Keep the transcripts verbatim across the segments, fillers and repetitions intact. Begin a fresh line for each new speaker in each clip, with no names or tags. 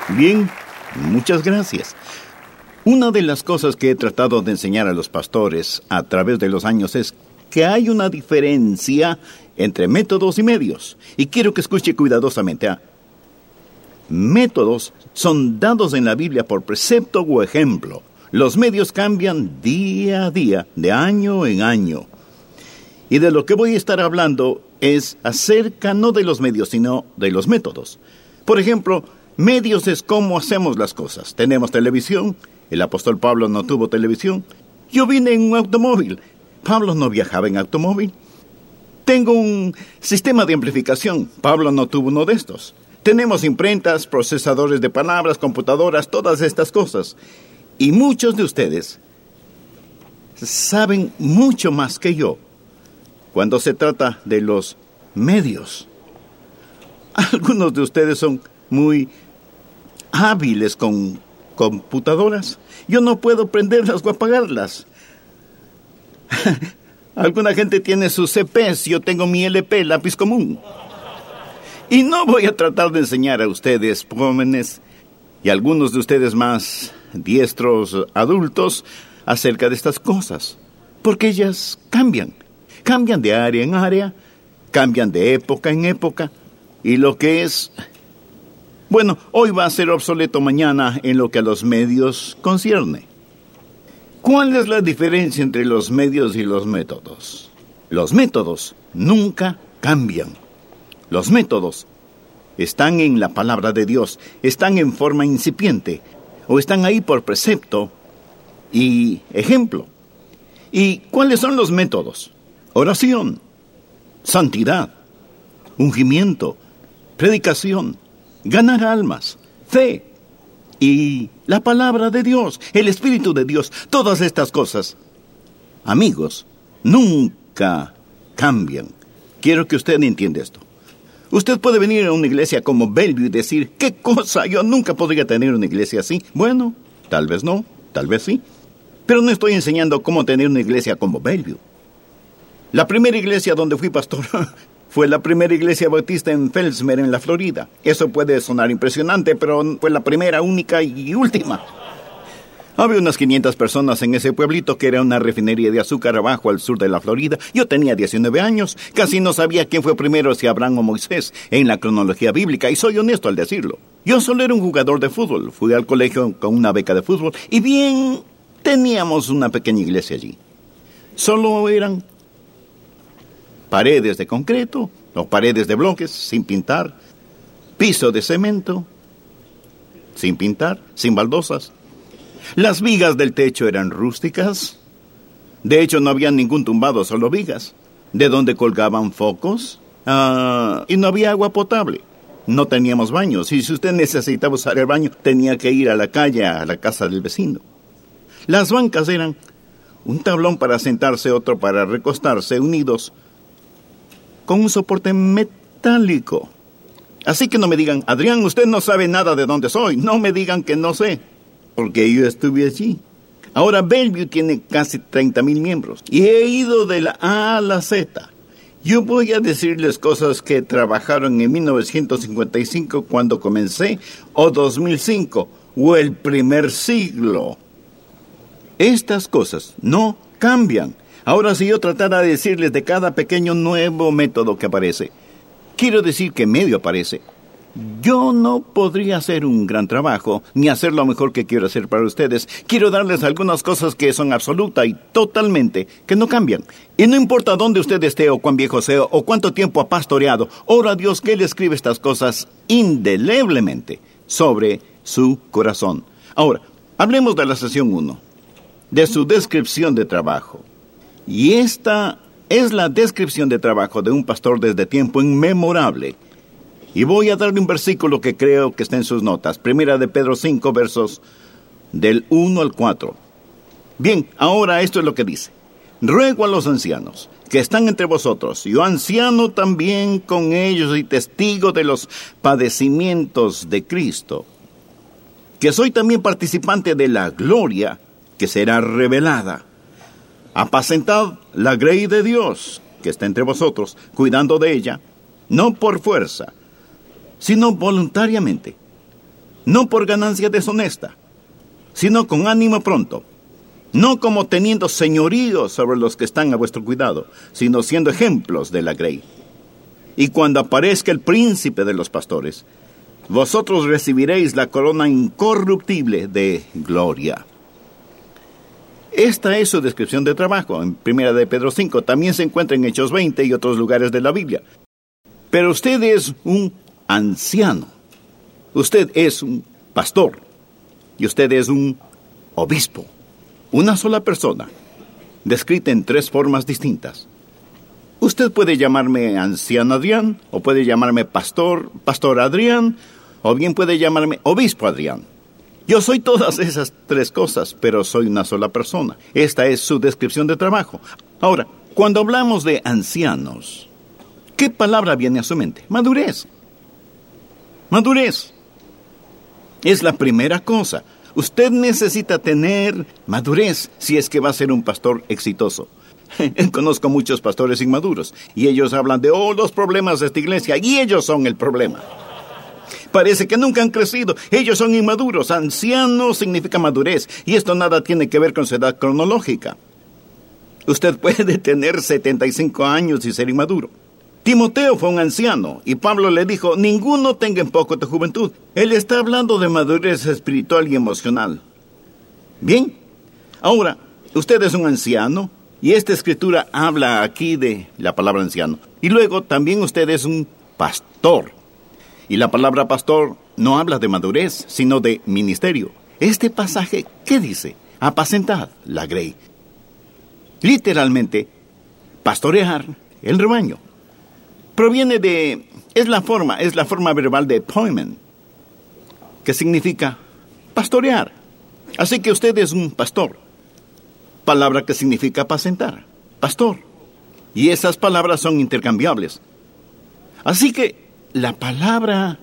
Bien, muchas gracias. Una de las cosas que he tratado de enseñar a los pastores a través de los años es que hay una diferencia entre métodos y medios. Y quiero que escuche cuidadosamente. ¿eh? Métodos son dados en la Biblia por precepto o ejemplo. Los medios cambian día a día, de año en año. Y de lo que voy a estar hablando es acerca no de los medios, sino de los métodos. Por ejemplo, medios es cómo hacemos las cosas. Tenemos televisión. El apóstol Pablo no tuvo televisión. Yo vine en un automóvil. Pablo no viajaba en automóvil. Tengo un sistema de amplificación. Pablo no tuvo uno de estos. Tenemos imprentas, procesadores de palabras, computadoras, todas estas cosas. Y muchos de ustedes saben mucho más que yo cuando se trata de los medios. Algunos de ustedes son muy hábiles con computadoras. Yo no puedo prenderlas o apagarlas. Alguna gente tiene sus C Pes, yo tengo mi L P, lápiz común. Y no voy a tratar de enseñar a ustedes, jóvenes, y algunos de ustedes más diestros adultos, acerca de estas cosas. Porque ellas cambian. Cambian de área en área, cambian de época en época. Y lo que es... Bueno, hoy va a ser obsoleto mañana en lo que a los medios concierne. ¿Cuál es la diferencia entre los medios y los métodos? Los métodos nunca cambian. Los métodos están en la palabra de Dios, están en forma incipiente, o están ahí por precepto y ejemplo. ¿Y cuáles son los métodos? Oración, santidad, ungimiento, predicación, ganar almas, fe y la palabra de Dios, el Espíritu de Dios. Todas estas cosas, amigos, nunca cambian. Quiero que usted entienda esto. Usted puede venir a una iglesia como Bellevue y decir, ¿qué cosa? Yo nunca podría tener una iglesia así. Bueno, tal vez no, tal vez sí. Pero no estoy enseñando cómo tener una iglesia como Bellevue. La primera iglesia donde fui pastor fue la primera iglesia bautista en Felsmer, en la Florida. Eso puede sonar impresionante, pero fue la primera, única y última. Había unas quinientas personas en ese pueblito que era una refinería de azúcar abajo al sur de la Florida. Yo tenía diecinueve años, casi no sabía quién fue primero, si Abraham o Moisés, en la cronología bíblica, y soy honesto al decirlo. Yo solo era un jugador de fútbol, fui al colegio con una beca de fútbol, y bien, teníamos una pequeña iglesia allí. Solo eran paredes de concreto, o paredes de bloques, sin pintar, piso de cemento, sin pintar, sin baldosas. Las vigas del techo eran rústicas. De hecho, no había ningún tumbado, solo vigas, de donde colgaban focos, uh, y no había agua potable. No teníamos baños, y si usted necesitaba usar el baño, tenía que ir a la calle, a la casa del vecino. Las bancas eran un tablón para sentarse, otro para recostarse, unidos con un soporte metálico. Así que no me digan, Adrián, usted no sabe nada de dónde soy. No me digan que no sé, porque yo estuve allí. Ahora Bellevue tiene casi treinta mil miembros y he ido de la A a la Z. Yo voy a decirles cosas que trabajaron en mil novecientos cincuenta y cinco cuando comencé, o dos mil cinco, o el primer siglo. Estas cosas no cambian. Ahora, si yo tratara de decirles de cada pequeño nuevo método que aparece, quiero decir que medio aparece, yo no podría hacer un gran trabajo, ni hacer lo mejor que quiero hacer para ustedes. Quiero darles algunas cosas que son absoluta y totalmente, que no cambian. Y no importa dónde usted esté, o cuán viejo sea, o cuánto tiempo ha pastoreado, ora a Dios que Él escribe estas cosas indeleblemente sobre su corazón. Ahora, hablemos de la sesión uno, de su descripción de trabajo. Y esta es la descripción de trabajo de un pastor desde tiempo inmemorable. Y voy a darle un versículo que creo que está en sus notas. Primera de Pedro cinco, versos del uno al cuatro. Bien, ahora esto es lo que dice. Ruego a los ancianos que están entre vosotros, yo anciano también con ellos y testigo de los padecimientos de Cristo, que soy también participante de la gloria que será revelada. Apacentad la grey de Dios que está entre vosotros, cuidando de ella, no por fuerza, sino voluntariamente. no por ganancia deshonesta, sino con ánimo pronto, no como teniendo señorío sobre los que están a vuestro cuidado, sino siendo ejemplos de la grey. Y cuando aparezca el príncipe de los pastores, vosotros recibiréis la corona incorruptible de gloria. Esta es su descripción de trabajo. En primera de Pedro cinco, también se encuentra en Hechos veinte y otros lugares de la Biblia. Pero usted es un anciano. Usted es un pastor. Y usted es un obispo. Una sola persona, descrita en tres formas distintas. Usted puede llamarme anciano Adrián, o puede llamarme pastor, pastor Adrián, o bien puede llamarme obispo Adrián. Yo soy todas esas tres cosas, pero soy una sola persona. Esta es su descripción de trabajo. Ahora, cuando hablamos de ancianos, ¿qué palabra viene a su mente? Madurez. Madurez. Es la primera cosa. Usted necesita tener madurez si es que va a ser un pastor exitoso. Conozco muchos pastores inmaduros y ellos hablan de, oh, los problemas de esta iglesia, y ellos son el problema. Parece que nunca han crecido. Ellos son inmaduros. Anciano significa madurez. Y esto nada tiene que ver con su edad cronológica. Usted puede tener setenta y cinco años y ser inmaduro. Timoteo fue un anciano. Y Pablo le dijo, ninguno tenga en poco tu juventud. Él está hablando de madurez espiritual y emocional. Bien. Ahora, usted es un anciano. Y esta escritura habla aquí de la palabra anciano. Y luego también usted es un pastor. Y la palabra pastor no habla de madurez, sino de ministerio. Este pasaje, ¿qué dice? Apacentad la grey. Literalmente, pastorear el rebaño. Proviene de, es la forma, es la forma verbal de poimen, que significa pastorear. Así que usted es un pastor. Palabra que significa apacentar, pastor. Y esas palabras son intercambiables. Así que la palabra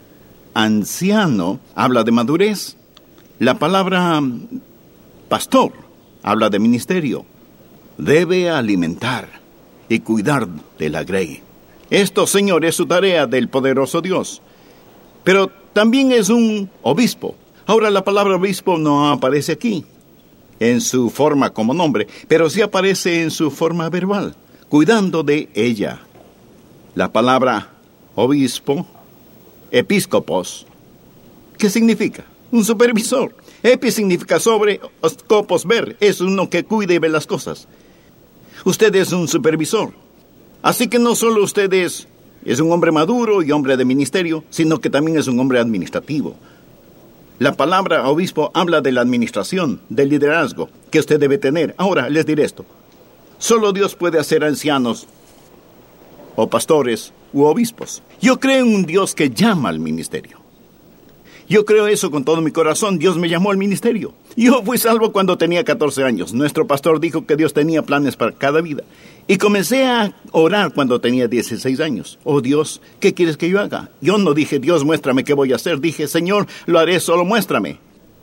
anciano habla de madurez. La palabra pastor habla de ministerio. Debe alimentar y cuidar de la grey. Esto, Señor, es su tarea del poderoso Dios. Pero también es un obispo. Ahora, la palabra obispo no aparece aquí en su forma como nombre, pero sí aparece en su forma verbal, cuidando de ella. La palabra obispo, episcopos, ¿qué significa? Un supervisor. Epi significa sobre, scopos ver, es uno que cuida y ve las cosas. Usted es un supervisor. Así que no solo usted es, es un hombre maduro y hombre de ministerio, sino que también es un hombre administrativo. La palabra obispo habla de la administración, del liderazgo que usted debe tener. Ahora, les diré esto. Solo Dios puede hacer ancianos o pastores u obispos. Yo creo en un Dios que llama al ministerio. Yo creo eso con todo mi corazón. Dios me llamó al ministerio. Yo fui salvo cuando tenía catorce años. Nuestro pastor dijo que Dios tenía planes para cada vida. Y comencé a orar cuando tenía dieciséis años. Oh Dios, ¿qué quieres que yo haga? Yo no dije, Dios, muéstrame qué voy a hacer. Dije, Señor, lo haré, solo muéstrame.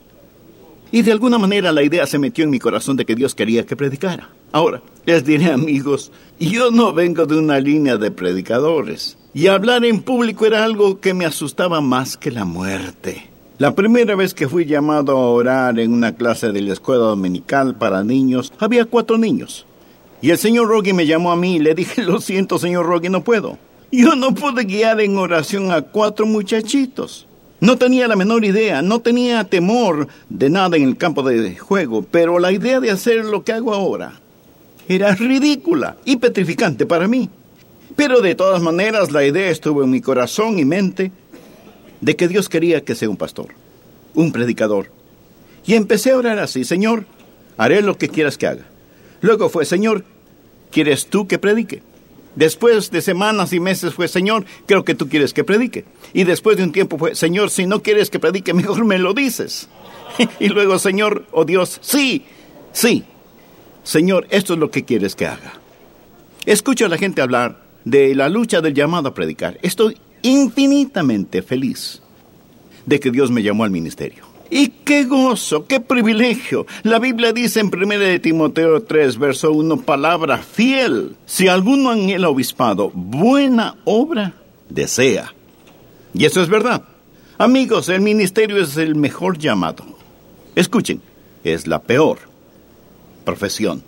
Y de alguna manera la idea se metió en mi corazón de que Dios quería que predicara. Ahora, les diré, amigos, yo no vengo de una línea de predicadores. Y hablar en público era algo que me asustaba más que la muerte. La primera vez que fui llamado a orar en una clase de la escuela dominical para niños, había cuatro niños. Y el señor Rogge me llamó a mí y le dije, lo siento, señor Rogge, no puedo. Yo no pude guiar en oración a cuatro muchachitos. No tenía la menor idea, no tenía temor de nada en el campo de juego, pero la idea de hacer lo que hago ahora era ridícula y petrificante para mí. Pero de todas maneras la idea estuvo en mi corazón y mente de que Dios quería que sea un pastor, un predicador. Y empecé a orar así, Señor, haré lo que quieras que haga. Luego fue, Señor, ¿quieres tú que predique? Después de semanas y meses fue, Señor, creo que tú quieres que predique. Y después de un tiempo fue, Señor, si no quieres que predique, mejor me lo dices. Y luego, Señor, oh Dios, sí, sí. Señor, esto es lo que quieres que haga. Escucho a la gente hablar de la lucha del llamado a predicar. Estoy infinitamente feliz de que Dios me llamó al ministerio. ¡Y qué gozo, qué privilegio! La Biblia dice en primera de Timoteo tres, verso uno, palabra fiel. Si alguno en el obispado buena obra desea. Y eso es verdad. Amigos, el ministerio es el mejor llamado. Escuchen, es la peor profesión.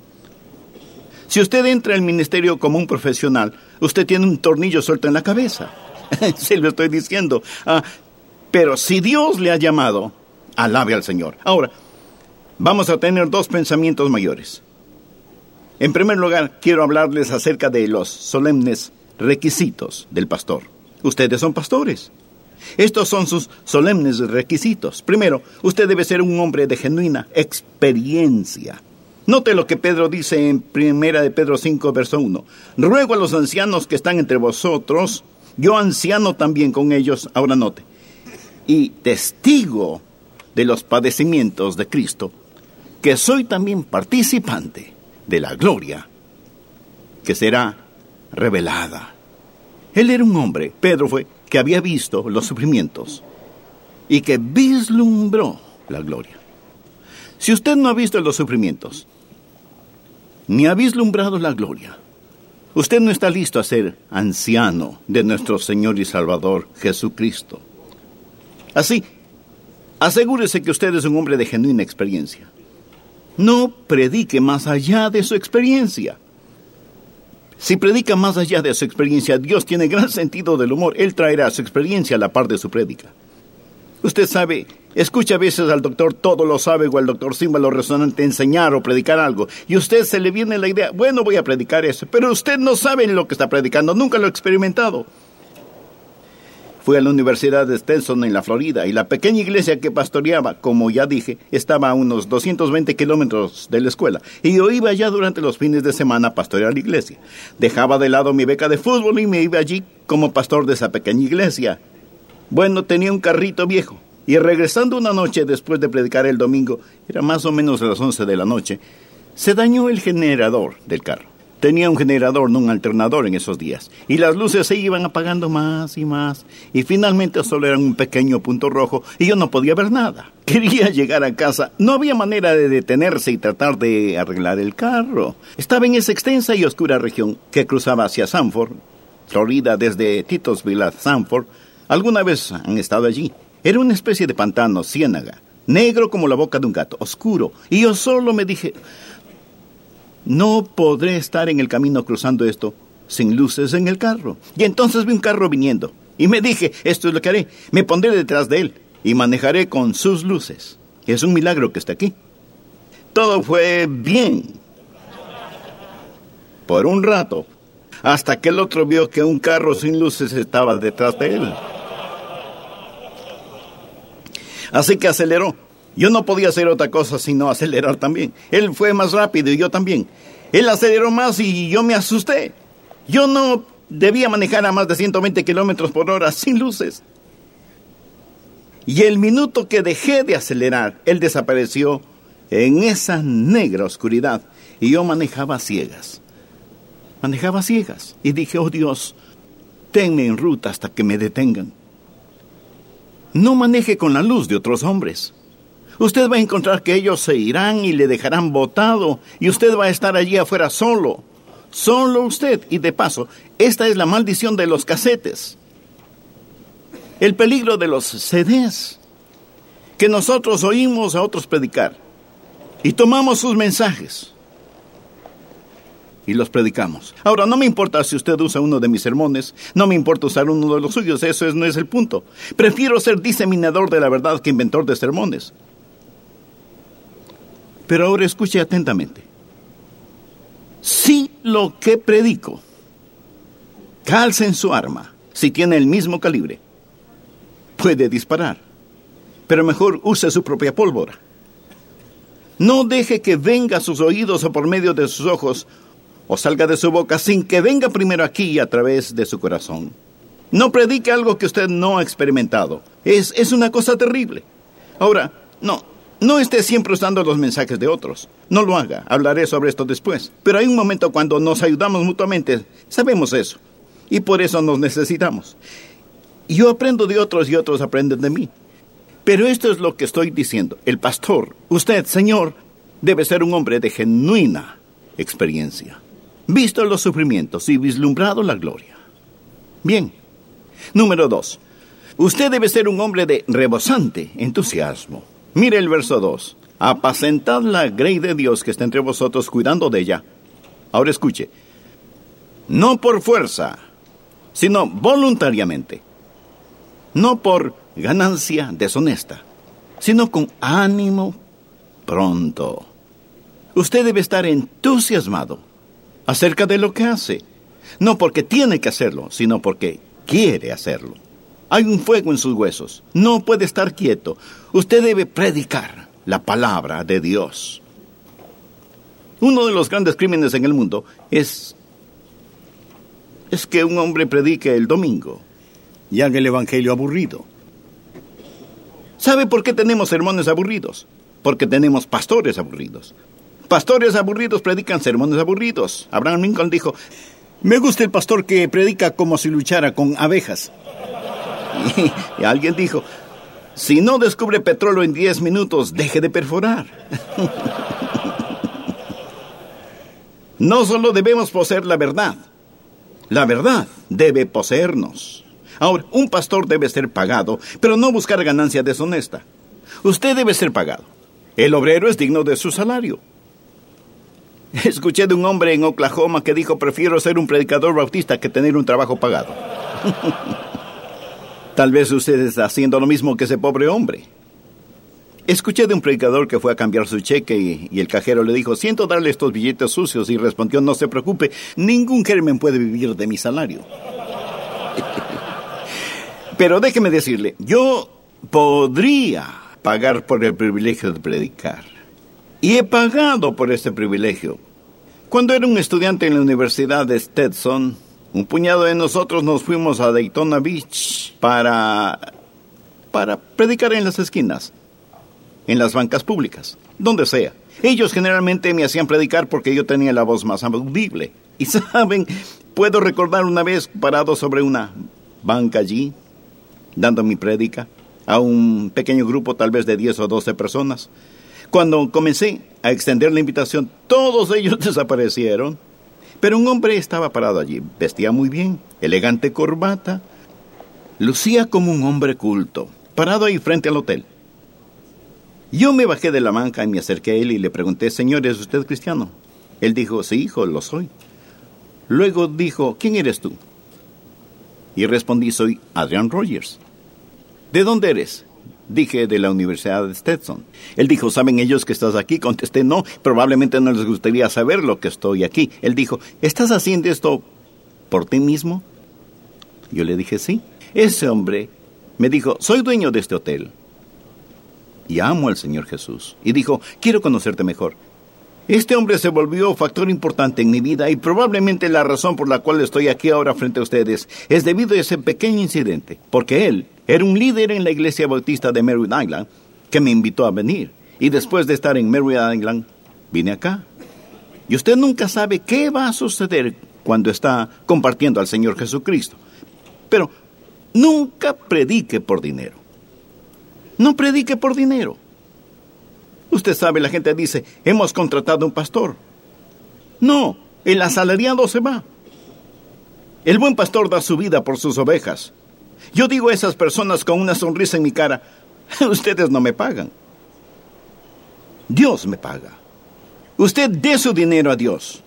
Si usted entra al ministerio como un profesional, usted tiene un tornillo suelto en la cabeza. Se lo estoy diciendo. Ah, pero si Dios le ha llamado, alabe al Señor. Ahora, vamos a tener dos pensamientos mayores. En primer lugar, quiero hablarles acerca de los solemnes requisitos del pastor. Ustedes son pastores. Estos son sus solemnes requisitos. Primero, usted debe ser un hombre de genuina experiencia. Note lo que Pedro dice en primera de Pedro cinco, verso uno. Ruego a los ancianos que están entre vosotros, yo anciano también con ellos, ahora note, y testigo de los padecimientos de Cristo, que soy también participante de la gloria que será revelada. Él era un hombre, Pedro fue, que había visto los sufrimientos y que vislumbró la gloria. Si usted no ha visto los sufrimientos, ni ha vislumbrado la gloria, usted no está listo a ser anciano de nuestro Señor y Salvador Jesucristo. Así, asegúrese que usted es un hombre de genuina experiencia. No predique más allá de su experiencia. Si predica más allá de su experiencia, Dios tiene gran sentido del humor. Él traerá su experiencia a la par de su prédica. Usted sabe, escucha a veces al doctor Todo lo sabe o al doctor Címbalo Resonante enseñar o predicar algo, y a usted se le viene la idea, bueno, voy a predicar eso, pero usted no sabe lo que está predicando, nunca lo ha experimentado. Fui a la Universidad de Stenson en la Florida, y la pequeña iglesia que pastoreaba, como ya dije, estaba a unos doscientos veinte kilómetros de la escuela, y yo iba allá durante los fines de semana a pastorear la iglesia. Dejaba de lado mi beca de fútbol y me iba allí como pastor de esa pequeña iglesia. Bueno, tenía un carrito viejo, y regresando una noche después de predicar el domingo, era más o menos a las once de la noche, se dañó el generador del carro. Tenía un generador, no un alternador en esos días, y las luces se iban apagando más y más, y finalmente solo eran un pequeño punto rojo, y yo no podía ver nada. Quería llegar a casa, no había manera de detenerse y tratar de arreglar el carro. Estaba en esa extensa y oscura región que cruzaba hacia Sanford, Florida, desde Titusville a Sanford. Alguna vez han estado allí. Era una especie de pantano, ciénaga, negro como la boca de un gato, oscuro, y yo solo me dije, no podré estar en el camino cruzando esto sin luces en el carro. Y entonces vi un carro viniendo, y me dije, esto es lo que haré, me pondré detrás de él, y manejaré con sus luces. Es un milagro que esté aquí. Todo fue bien, por un rato, hasta que el otro vio que un carro sin luces estaba detrás de él. Así que aceleró. Yo no podía hacer otra cosa sino acelerar también. Él fue más rápido y yo también. Él aceleró más y yo me asusté. Yo no debía manejar a más de ciento veinte kilómetros por hora sin luces. Y el minuto que dejé de acelerar, él desapareció en esa negra oscuridad. Y yo manejaba a ciegas. Manejaba a ciegas. Y dije, oh Dios, tenme en ruta hasta que me detengan. No maneje con la luz de otros hombres. Usted va a encontrar que ellos se irán y le dejarán botado, y usted va a estar allí afuera solo. Solo usted. Y de paso, esta es la maldición de los casetes. El peligro de los C Ds. Que nosotros oímos a otros predicar. Y tomamos sus mensajes. Y los predicamos. Ahora, no me importa si usted usa uno de mis sermones, no me importa usar uno de los suyos, eso es, no es el punto. Prefiero ser diseminador de la verdad que inventor de sermones. Pero ahora escuche atentamente. Si lo que predico calza en su arma, si tiene el mismo calibre, puede disparar, pero mejor use su propia pólvora. No deje que venga a sus oídos o por medio de sus ojos, o salga de su boca sin que venga primero aquí a través de su corazón. No predique algo que usted no ha experimentado. Es, es una cosa terrible. Ahora, no, no esté siempre usando los mensajes de otros. No lo haga. Hablaré sobre esto después. Pero hay un momento cuando nos ayudamos mutuamente. Sabemos eso. Y por eso nos necesitamos. Yo aprendo de otros y otros aprenden de mí. Pero esto es lo que estoy diciendo. El pastor, usted, Señor, debe ser un hombre de genuina experiencia. Visto los sufrimientos y vislumbrado la gloria. Bien. Número dos. Usted debe ser un hombre de rebosante entusiasmo. Mire el verso dos. Apacentad la grey de Dios que está entre vosotros, cuidando de ella. Ahora escuche. No por fuerza, sino voluntariamente. No por ganancia deshonesta, sino con ánimo pronto. Usted debe estar entusiasmado acerca de lo que hace. No porque tiene que hacerlo, sino porque quiere hacerlo. Hay un fuego en sus huesos. No puede estar quieto. Usted debe predicar la palabra de Dios. Uno de los grandes crímenes en el mundo es, es que un hombre predique el domingo y haga el evangelio aburrido. ¿Sabe por qué tenemos sermones aburridos? Porque tenemos pastores aburridos. Pastores aburridos predican sermones aburridos. Abraham Lincoln dijo, me gusta el pastor que predica como si luchara con abejas. Y, y alguien dijo, si no descubre petróleo en diez minutos, deje de perforar. No solo debemos poseer la verdad, la verdad debe poseernos. Ahora, un pastor debe ser pagado, pero no buscar ganancia deshonesta. Usted debe ser pagado. El obrero es digno de su salario. Escuché de un hombre en Oklahoma que dijo, prefiero ser un predicador bautista que tener un trabajo pagado. Tal vez usted está haciendo lo mismo que ese pobre hombre. Escuché de un predicador que fue a cambiar su cheque y, y el cajero le dijo, siento darle estos billetes sucios, y respondió, no se preocupe, ningún germen puede vivir de mi salario. Pero déjeme decirle, yo podría pagar por el privilegio de predicar. Y he pagado por este privilegio. Cuando era un estudiante en la Universidad de Stetson, un puñado de nosotros nos fuimos a Daytona Beach para, para predicar en las esquinas, en las bancas públicas, donde sea. Ellos generalmente me hacían predicar porque yo tenía la voz más audible. Y saben, puedo recordar una vez parado sobre una banca allí, dando mi prédica a un pequeño grupo tal vez de diez o doce personas. Cuando comencé a extender la invitación, todos ellos desaparecieron. Pero un hombre estaba parado allí, vestía muy bien, elegante corbata, lucía como un hombre culto, parado ahí frente al hotel. Yo me bajé de la banca y me acerqué a él y le pregunté, señor, ¿es usted cristiano? Él dijo, sí, hijo, lo soy. Luego dijo, ¿quién eres tú? Y respondí, soy Adrian Rogers. ¿De dónde eres? Dije, de la Universidad de Stetson. Él dijo, ¿saben ellos que estás aquí? Contesté, no, probablemente no les gustaría saber lo que estoy aquí. Él dijo, ¿estás haciendo esto por ti mismo? Yo le dije, sí. Ese hombre me dijo, soy dueño de este hotel y amo al Señor Jesús. Y dijo, quiero conocerte mejor. Este hombre se volvió factor importante en mi vida y probablemente la razón por la cual estoy aquí ahora frente a ustedes es debido a ese pequeño incidente, porque él era un líder en la iglesia bautista de Merritt Island que me invitó a venir. Y después de estar en Merritt Island, vine acá. Y usted nunca sabe qué va a suceder cuando está compartiendo al Señor Jesucristo. Pero nunca predique por dinero. No predique por dinero. Usted sabe, la gente dice, hemos contratado un pastor. No, el asalariado se va. El buen pastor da su vida por sus ovejas. Yo digo a esas personas con una sonrisa en mi cara, ustedes no me pagan. Dios me paga. Usted dé su dinero a Dios.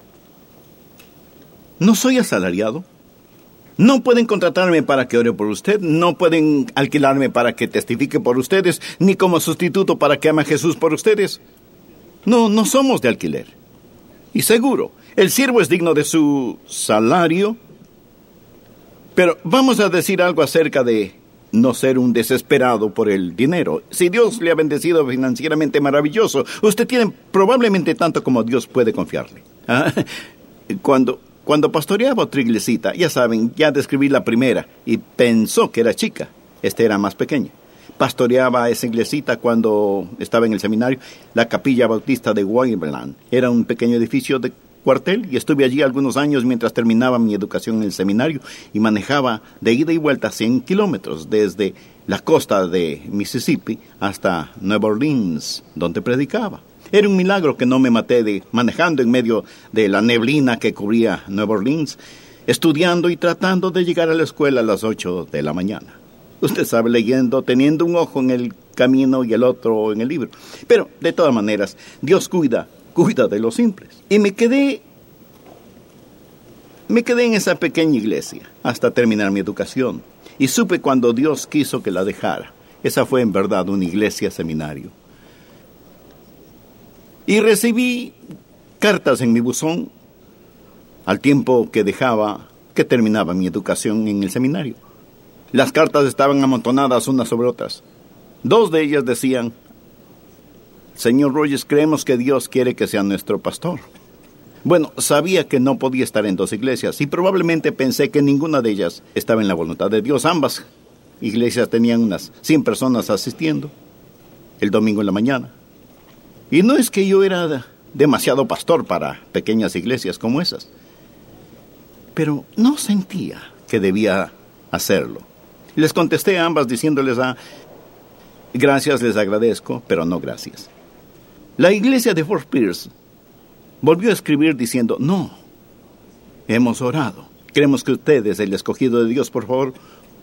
No soy asalariado. No pueden contratarme para que ore por usted, no pueden alquilarme para que testifique por ustedes, ni como sustituto para que ame a Jesús por ustedes. No, no somos de alquiler. Y seguro, el siervo es digno de su salario. Pero vamos a decir algo acerca de no ser un desesperado por el dinero. Si Dios le ha bendecido financieramente maravilloso, usted tiene probablemente tanto como Dios puede confiarle. ¿Ah? Cuando... Cuando pastoreaba otra iglesita, ya saben, ya describí la primera, y pensó que era chica. Esta era más pequeña. Pastoreaba esa iglesita cuando estaba en el seminario, la Capilla Bautista de Wyverland. Era un pequeño edificio de cuartel, y estuve allí algunos años mientras terminaba mi educación en el seminario, y manejaba de ida y vuelta cien kilómetros, desde la costa de Mississippi hasta Nueva Orleans, donde predicaba. Era un milagro que no me maté de manejando en medio de la neblina que cubría Nueva Orleans, estudiando y tratando de llegar a la escuela a las ocho de la mañana. Usted sabe, leyendo, teniendo un ojo en el camino y el otro en el libro. Pero, de todas maneras, Dios cuida, cuida de los simples. Y me quedé, me quedé en esa pequeña iglesia hasta terminar mi educación. Y supe cuando Dios quiso que la dejara. Esa fue en verdad una iglesia seminario. Y recibí cartas en mi buzón al tiempo que dejaba, que terminaba mi educación en el seminario. Las cartas estaban amontonadas unas sobre otras. Dos de ellas decían: Señor Rogers, creemos que Dios quiere que sea nuestro pastor. Bueno, sabía que no podía estar en dos iglesias y probablemente pensé que ninguna de ellas estaba en la voluntad de Dios. Ambas iglesias tenían unas cien personas asistiendo el domingo en la mañana. Y no es que yo era demasiado pastor para pequeñas iglesias como esas, pero no sentía que debía hacerlo. Les contesté a ambas diciéndoles: ah, gracias, les agradezco, pero no gracias. La iglesia de Fort Pierce volvió a escribir diciendo: no, hemos orado. Creemos que usted es el escogido de Dios. Por favor,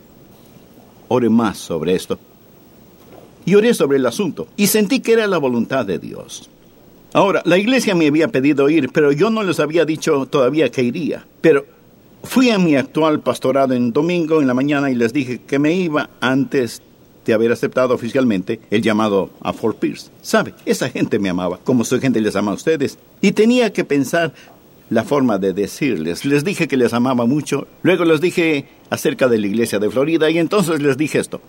ore más sobre esto. Y oré sobre el asunto y sentí que era la voluntad de Dios. Ahora, la iglesia me había pedido ir, pero yo no les había dicho todavía que iría. Pero fui a mi actual pastorado en domingo en la mañana y les dije que me iba antes de haber aceptado oficialmente el llamado a Fort Pierce. ¿Sabe? Esa gente me amaba, como su gente les ama a ustedes. Y tenía que pensar la forma de decirles. Les dije que les amaba mucho. Luego les dije acerca de la iglesia de Florida y entonces les dije esto: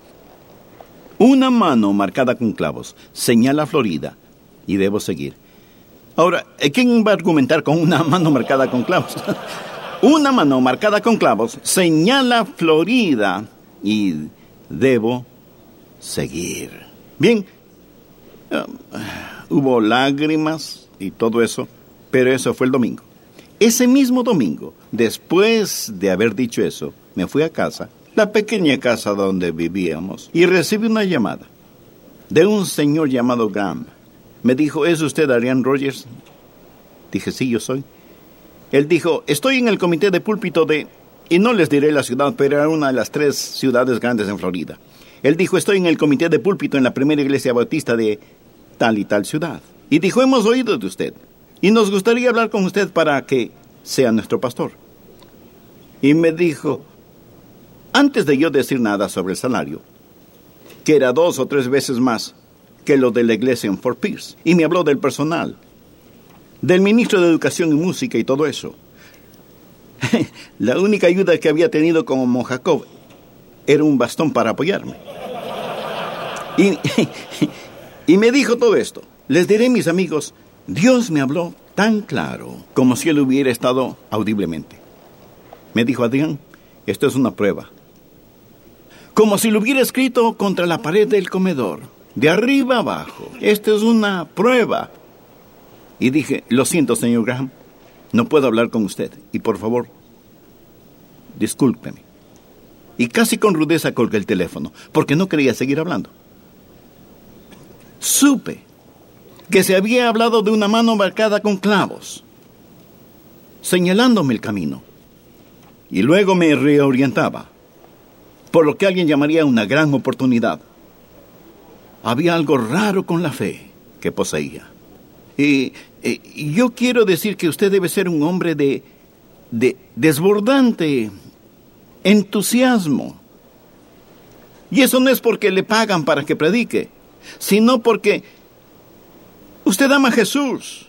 una mano marcada con clavos señala Florida y debo seguir. Ahora, ¿quién va a argumentar con una mano marcada con clavos? Una mano marcada con clavos señala Florida y debo seguir. Bien, uh, hubo lágrimas y todo eso, pero eso fue el domingo. Ese mismo domingo, después de haber dicho eso, me fui a casa, la pequeña casa donde vivíamos, y recibí una llamada de un señor llamado Graham. Me dijo: ¿es usted Adrian Rogers? Dije: sí, yo soy. Él dijo: estoy en el comité de púlpito de... Y no les diré la ciudad, pero era una de las tres ciudades grandes en Florida. Él dijo: estoy en el comité de púlpito en la primera iglesia bautista de tal y tal ciudad. Y dijo: hemos oído de usted y nos gustaría hablar con usted para que sea nuestro pastor. Y me dijo, antes de yo decir nada sobre el salario, que era dos o tres veces más que lo de la iglesia en Fort Pierce, y me habló del personal, del ministro de Educación y Música y todo eso. La única ayuda que había tenido como Jacob era un bastón para apoyarme. Y, y me dijo todo esto. Les diré, mis amigos, Dios me habló tan claro como si él hubiera estado audiblemente. Me dijo: Adrián, esto es una prueba. Como si lo hubiera escrito contra la pared del comedor, de arriba abajo. Esto es una prueba. Y dije: lo siento, señor Graham, no puedo hablar con usted. Y por favor, discúlpeme. Y casi con rudeza colgué el teléfono, porque no quería seguir hablando. Supe que se había hablado de una mano marcada con clavos, señalándome el camino. Y luego me reorientaba, por lo que alguien llamaría una gran oportunidad. Había algo raro con la fe que poseía. Y, y yo quiero decir que usted debe ser un hombre de, de desbordante entusiasmo. Y eso no es porque le pagan para que predique, sino porque usted ama a Jesús.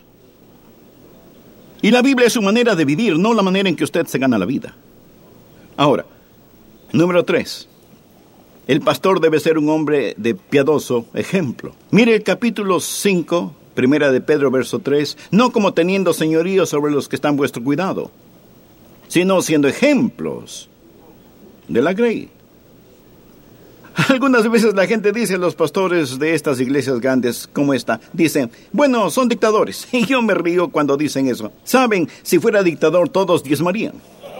Y la Biblia es su manera de vivir, no la manera en que usted se gana la vida. Ahora, número tres. El pastor debe ser un hombre de piadoso ejemplo. Mire el capítulo cinco, primera de Pedro, verso tres. No como teniendo señorío sobre los que están vuestro cuidado, sino siendo ejemplos de la grey. Algunas veces la gente dice, los pastores de estas iglesias grandes como esta, dicen, bueno, son dictadores. Y yo me río cuando dicen eso. Saben, si fuera dictador todos diezmarían.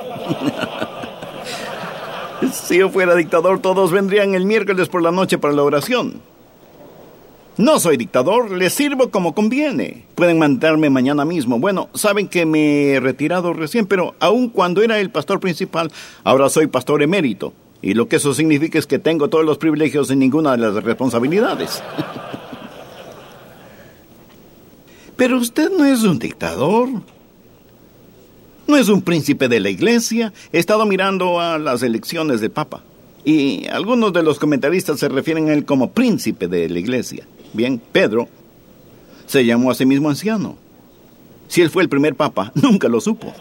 Si yo fuera dictador, todos vendrían el miércoles por la noche para la oración. No soy dictador, les sirvo como conviene. Pueden mandarme mañana mismo. Bueno, saben que me he retirado recién, pero aun cuando era el pastor principal, ahora soy pastor emérito. Y lo que eso significa es que tengo todos los privilegios y ninguna de las responsabilidades. Pero usted no es un dictador. No es un príncipe de la iglesia. He estado mirando a las elecciones del Papa. Y algunos de los comentaristas se refieren a él como príncipe de la iglesia. Bien, Pedro se llamó a sí mismo anciano. Si él fue el primer papa, nunca lo supo.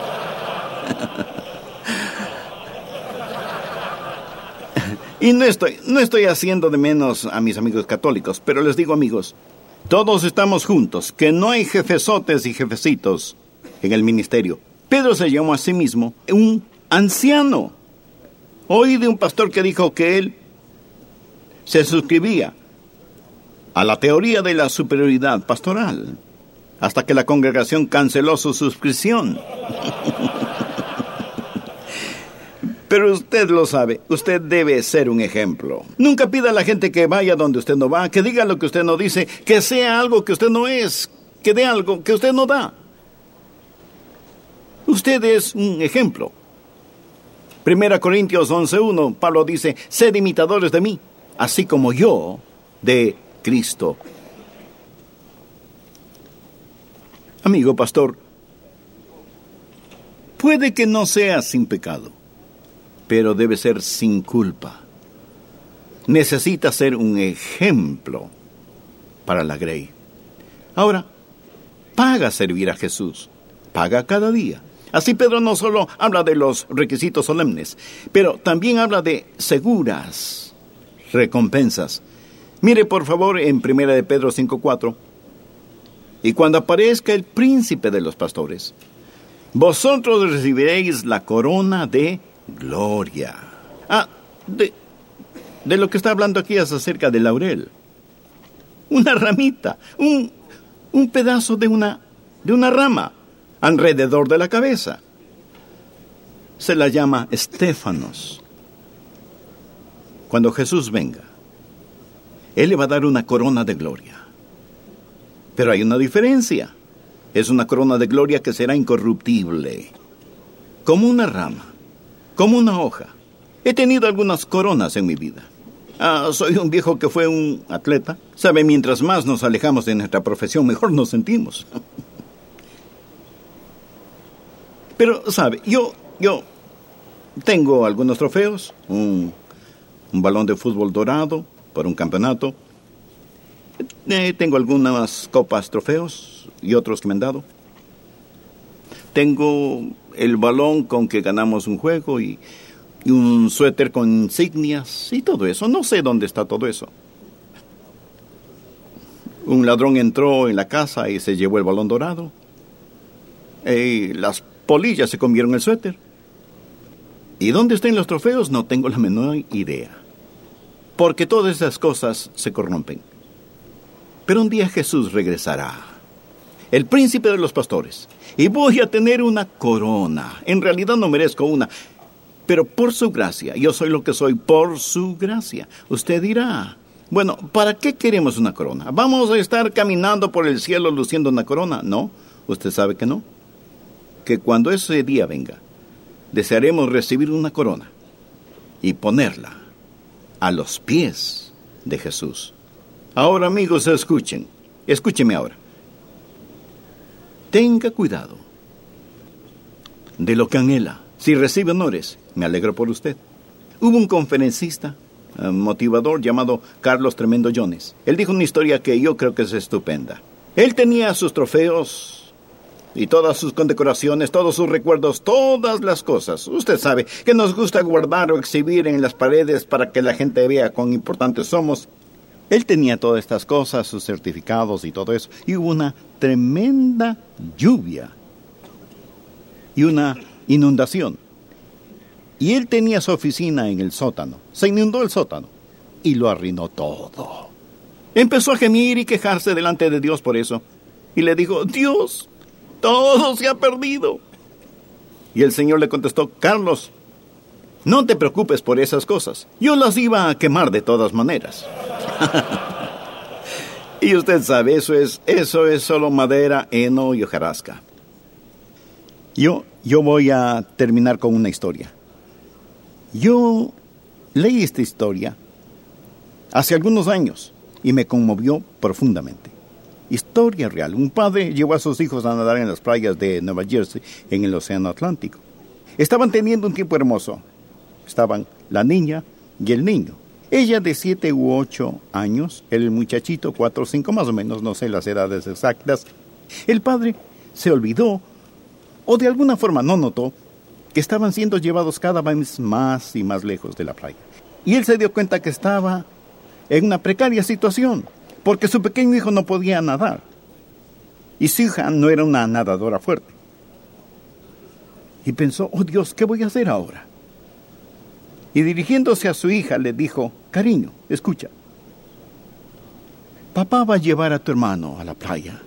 Y no estoy, no estoy haciendo de menos a mis amigos católicos, pero les digo, amigos, todos estamos juntos, que no hay jefezotes y jefecitos en el ministerio. Pedro se llamó a sí mismo un anciano. Oí de un pastor que dijo que él se suscribía a la teoría de la superioridad pastoral, hasta que la congregación canceló su suscripción. Pero usted lo sabe, usted debe ser un ejemplo. Nunca pida a la gente que vaya donde usted no va, que diga lo que usted no dice, que sea algo que usted no es, que dé algo que usted no da. Usted es un ejemplo. Primera Corintios once uno, Pablo dice, sed imitadores de mí, así como yo de Cristo. Amigo pastor, puede que no sea sin pecado, pero debe ser sin culpa. Necesita ser un ejemplo para la Grey. Ahora, paga servir a Jesús. Paga cada día. Así Pedro no solo habla de los requisitos solemnes, pero también habla de seguras recompensas. Mire por favor en primera de Pedro cinco cuatro. Y cuando aparezca el príncipe de los pastores, vosotros recibiréis la corona de gloria. Ah, de, de lo que está hablando aquí es acerca del laurel. Una ramita, un, un pedazo de una, de una rama alrededor de la cabeza. Se la llama estéfanos. Cuando Jesús venga, Él le va a dar una corona de gloria. Pero hay una diferencia. Es una corona de gloria que será incorruptible, como una rama, como una hoja. He tenido algunas coronas en mi vida. Ah, soy un viejo que fue un atleta. Sabe, mientras más nos alejamos de nuestra profesión, mejor nos sentimos. Pero, sabe, yo, yo tengo algunos trofeos. Un, un balón de fútbol dorado por un campeonato. Eh, tengo algunas copas, trofeos y otros que me han dado. Tengo el balón con que ganamos un juego y, y un suéter con insignias y todo eso. No sé dónde está todo eso. Un ladrón entró en la casa y se llevó el balón dorado. Eh, las polillas se comieron el suéter. ¿Y dónde están los trofeos? No tengo la menor idea. Porque todas esas cosas se corrompen. Pero un día Jesús regresará, el príncipe de los pastores, y voy a tener una corona. En realidad no merezco una, pero por su gracia, yo soy lo que soy por su gracia. Usted dirá, bueno, ¿para qué queremos una corona? ¿Vamos a estar caminando por el cielo luciendo una corona? No, usted sabe que no. Que cuando ese día venga, desearemos recibir una corona y ponerla a los pies de Jesús. Ahora, amigos, escuchen. Escúcheme ahora. Tenga cuidado de lo que anhela. Si recibe honores, me alegro por usted. Hubo un conferencista, uh, motivador, llamado Carlos Tremendo Jones. Él dijo una historia que yo creo que es estupenda. Él tenía sus trofeos y todas sus condecoraciones, todos sus recuerdos, todas las cosas. Usted sabe que nos gusta guardar o exhibir en las paredes para que la gente vea cuán importantes somos. Él tenía todas estas cosas, sus certificados y todo eso. Y hubo una tremenda lluvia y una inundación. Y él tenía su oficina en el sótano. Se inundó el sótano y lo arruinó todo. Empezó a gemir y quejarse delante de Dios por eso. Y le dijo, Dios, todo se ha perdido. Y el Señor le contestó, Carlos, no te preocupes por esas cosas. Yo las iba a quemar de todas maneras. Y usted sabe, eso es, eso es solo madera, heno y hojarasca. Yo, yo voy a terminar con una historia. Yo Leí esta historia hace algunos años y me conmovió profundamente. Historia real. Un padre llevó a sus hijos a nadar en las playas de Nueva Jersey, en el Océano Atlántico. Estaban teniendo un tiempo hermoso. Estaban la niña y el niño. Ella de siete u ocho años, el muchachito cuatro o cinco más o menos, no sé las edades exactas. El padre se olvidó, o de alguna forma no notó, que estaban siendo llevados cada vez más y más lejos de la playa. Y él se dio cuenta que estaba en una precaria situación, porque su pequeño hijo no podía nadar. Y su hija no era una nadadora fuerte. Y pensó, oh Dios, ¿qué voy a hacer ahora? Y dirigiéndose a su hija le dijo, cariño, escucha. Papá va a llevar a tu hermano a la playa.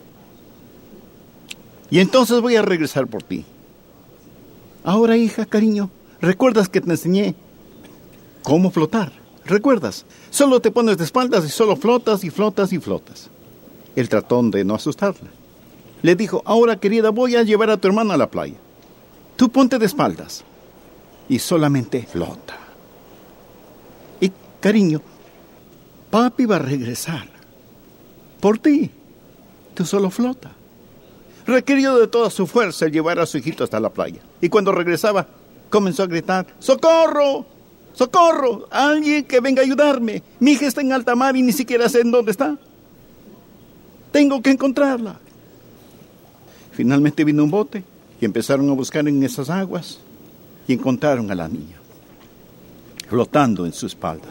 Y entonces voy a regresar por ti. Ahora, hija, cariño, ¿recuerdas que te enseñé cómo flotar? ¿Recuerdas? Solo te pones de espaldas y solo flotas y flotas y flotas. Él trató de no asustarla. Le dijo, ahora, querida, voy a llevar a tu hermano a la playa. Tú ponte de espaldas y solamente flota. Y, cariño, papi va a regresar por ti. Tú solo flota. Requirió de toda su fuerza el llevar a su hijito hasta la playa. Y cuando regresaba, comenzó a gritar, ¡socorro! ¡Socorro! ¡Alguien que venga a ayudarme! Mi hija está en alta mar y ni siquiera sé en dónde está. Tengo que encontrarla. Finalmente vino un bote y empezaron a buscar en esas aguas y encontraron a la niña, flotando en su espalda.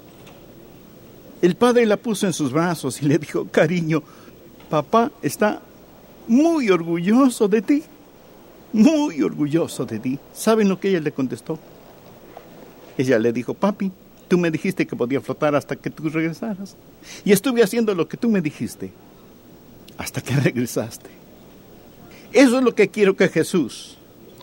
El padre la puso en sus brazos y le dijo, cariño, papá está muy orgulloso de ti, muy orgulloso de ti. ¿Saben lo que ella le contestó? Ella le dijo, papi, tú me dijiste que podía flotar hasta que tú regresaras. Y estuve haciendo lo que tú me dijiste hasta que regresaste. Eso es lo que quiero que Jesús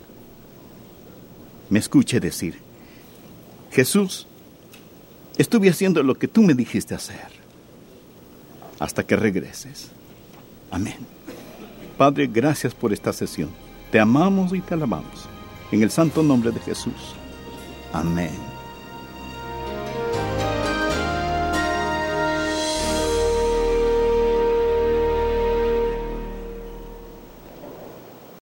me escuche decir. Jesús, estuve haciendo lo que tú me dijiste hacer hasta que regreses. Amén. Padre, gracias por esta sesión. Te amamos y te alabamos. En el santo nombre de Jesús. Amén.